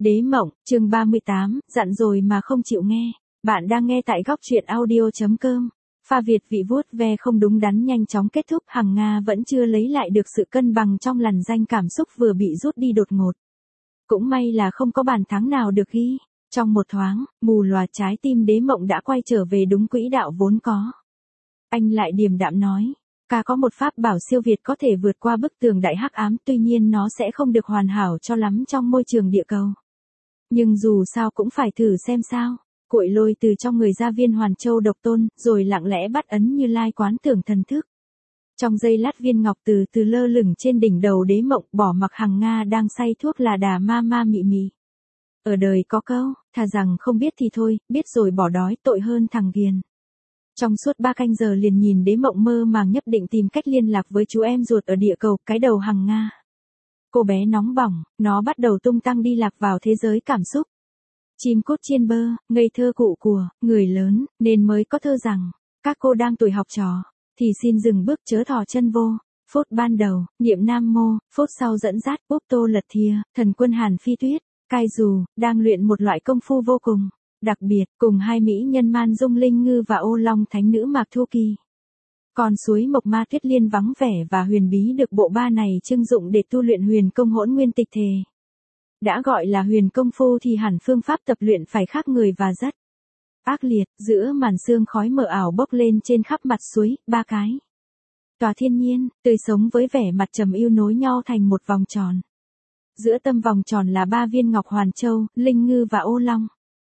Đế mộng, chương 38, dặn rồi mà không chịu nghe. Bạn đang nghe tại góc truyện audio.com. Pha Việt vị vuốt ve không đúng đắn nhanh chóng kết thúc. Hằng Nga vẫn chưa lấy lại được sự cân bằng trong làn danh cảm xúc vừa bị rút đi đột ngột. Cũng may là không có bàn thắng nào được ghi. Trong một thoáng, mù lòa trái tim Đế mộng đã quay trở về đúng quỹ đạo vốn có. Anh lại điềm đạm nói. Ca có một pháp bảo siêu việt có thể vượt qua bức tường đại hắc ám, tuy nhiên nó sẽ không được hoàn hảo cho lắm trong môi trường địa cầu. Nhưng dù sao cũng phải thử xem sao. Cuội lôi từ trong người ra viên hoàn châu độc tôn, rồi lặng lẽ bắt ấn Như Lai quán tưởng thần thức. Trong giây lát viên ngọc từ từ lơ lửng trên đỉnh đầu Đế mộng, bỏ mặc Hằng Nga đang say thuốc là đà ma ma mị mị. Ở đời có câu, thà rằng không biết thì thôi, biết rồi bỏ đói tội hơn thằng ghiền. Trong suốt 3 canh giờ liền nhìn Đế mộng mơ màng nhấp định tìm cách liên lạc với chú em ruột ở địa cầu, cái đầu Hằng Nga. Cô bé nóng bỏng, nó bắt đầu tung tăng đi lạc vào thế giới cảm xúc. Chim cút chiên bơ, ngây thơ cụ của, người lớn, nên mới có thơ rằng, các cô đang tuổi học trò, thì xin dừng bước chớ thò chân vô. Phút ban đầu, niệm nam mô, phút sau dẫn dắt, úp tô lật thìa, thần quân Hàn Phi Tuyết, cai dù, đang luyện một loại công phu vô cùng đặc biệt, cùng hai mỹ nhân Man Dung Linh Ngư và Ô Long Thánh Nữ Mạc Thu Kỳ. Còn suối Mộc Ma Tuyết Liên vắng vẻ và huyền bí được bộ ba này trưng dụng để tu luyện huyền công Hỗn Nguyên Tịch Thề. Đã gọi là huyền công phu thì hẳn phương pháp tập luyện phải khác người và rất ác liệt. Giữa màn sương khói mờ ảo bốc lên trên khắp mặt suối, ba cái tòa thiên nhiên, tươi sống với vẻ mặt trầm ưu nối nhau thành một vòng tròn. Giữa tâm vòng tròn là 3 viên ngọc hoàn châu, Linh Ngư và Ô Long.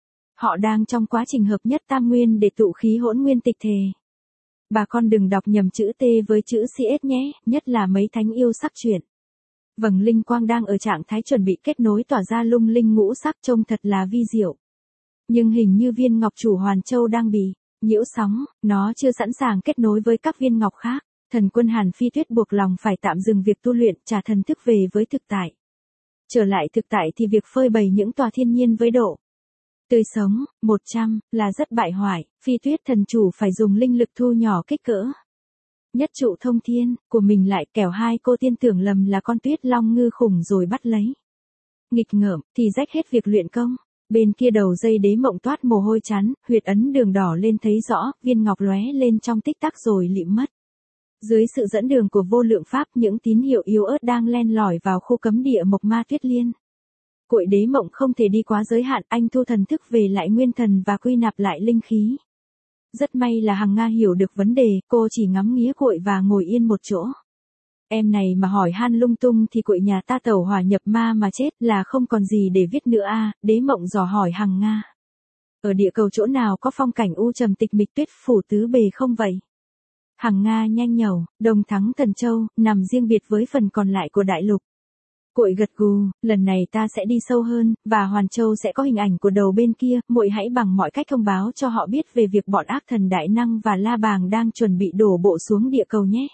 Họ đang trong quá trình hợp nhất tam nguyên để tụ khí Hỗn Nguyên Tịch Thề. Bà con đừng đọc nhầm chữ T với chữ CS nhé, nhất là mấy thánh yêu sắc chuyện. Vầng linh quang đang ở trạng thái chuẩn bị kết nối tỏa ra lung linh ngũ sắc trông thật là vi diệu. Nhưng hình như viên ngọc chủ hoàn châu đang bị nhiễu sóng, nó chưa sẵn sàng kết nối với các viên ngọc khác. Thần quân Hàn Phi Tuyết buộc lòng phải tạm dừng việc tu luyện, trả thần thức về với thực tại. Trở lại thực tại thì việc phơi bày những tòa thiên nhiên với độ tươi sống 100 là rất bại hoại. Phi Tuyết thần chủ phải dùng linh lực thu nhỏ kích cỡ nhất trụ thông thiên của mình lại, kẻo hai cô tiên tưởng lầm là con tuyết long ngư khủng rồi bắt lấy. Nghịch ngợm thì rách hết việc luyện công. Bên kia đầu dây Đế mộng toát mồ hôi chán, huyệt ấn đường đỏ lên thấy rõ, viên ngọc lóe lên trong tích tắc rồi lịm mất. Dưới sự dẫn đường của vô lượng pháp, những tín hiệu yếu ớt đang len lỏi vào khu cấm địa Mộc Ma Tuyết Liên. Cuội Đế mộng không thể đi quá giới hạn, anh thu thần thức về lại nguyên thần và quy nạp lại linh khí. Rất may là Hằng Nga hiểu được vấn đề, cô chỉ ngắm nghía cuội và ngồi yên một chỗ. Em này mà hỏi han lung tung thì cuội nhà ta tẩu hỏa nhập ma mà chết là không còn gì để viết nữa à. Đế mộng dò hỏi Hằng Nga. Ở địa cầu chỗ nào có phong cảnh u trầm tịch mịch tuyết phủ tứ bề không vậy? Hằng Nga nhanh nhẩu, Đồng Thắng Thần Châu, nằm riêng biệt với phần còn lại của đại lục. Cuội gật gù, lần này ta sẽ đi sâu hơn, và Hoàn Châu sẽ có hình ảnh của đầu bên kia, muội hãy bằng mọi cách thông báo cho họ biết về việc bọn ác thần Đại Năng và La Bàng đang chuẩn bị đổ bộ xuống địa cầu nhé.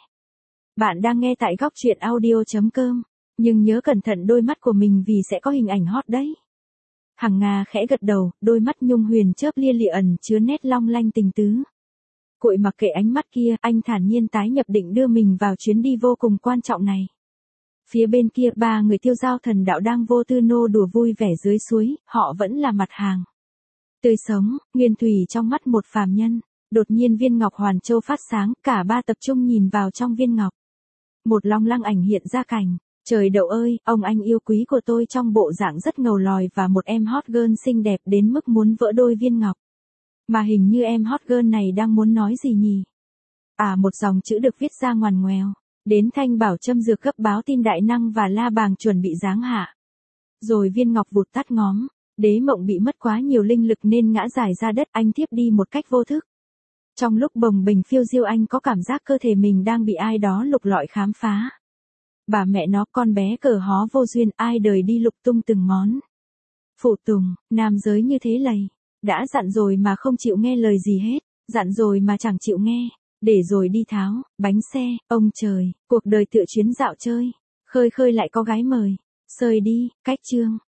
Bạn đang nghe tại góc truyện audio.com, nhưng nhớ cẩn thận đôi mắt của mình vì sẽ có hình ảnh hot đấy. Hằng Nga khẽ gật đầu, đôi mắt nhung huyền chớp lia lịa ẩn chứa nét long lanh tình tứ. Cuội mặc kệ ánh mắt kia, anh thản nhiên tái nhập định đưa mình vào chuyến đi vô cùng quan trọng này. Phía bên kia 3 người tiêu giao thần đạo đang vô tư nô đùa vui vẻ dưới suối, họ vẫn là mặt hàng tươi sống, nguyên thủy trong mắt một phàm nhân. Đột nhiên viên ngọc hoàn châu phát sáng, cả 3 tập trung nhìn vào trong viên ngọc. Một long lăng ảnh hiện ra cảnh. Trời đậu ơi, ông anh yêu quý của tôi trong bộ dạng rất ngầu lòi và một em hot girl xinh đẹp đến mức muốn vỡ đôi viên ngọc. Mà hình như em hot girl này đang muốn nói gì nhỉ? À, một dòng chữ được viết ra ngoằn ngoèo. Đến Thanh Bảo châm dược cấp báo tin Đại Năng và La Bàng chuẩn bị giáng hạ. Rồi viên ngọc vụt tắt ngóm. Đế mộng bị mất quá nhiều linh lực nên ngã dài ra đất, anh tiếp đi một cách vô thức. Trong lúc bồng bềnh phiêu diêu anh có cảm giác cơ thể mình đang bị ai đó lục lọi khám phá. Bà mẹ nó, con bé cờ hó vô duyên, ai đời đi lục tung từng món. Phụ tùng, nam giới như thế lầy. Đã dặn rồi mà không chịu nghe lời gì hết. Dặn rồi mà chẳng chịu nghe. Để rồi đi tháo, bánh xe, ông trời, cuộc đời tựa chuyến dạo chơi. Khơi khơi lại có gái mời. Sơi đi, cách chương.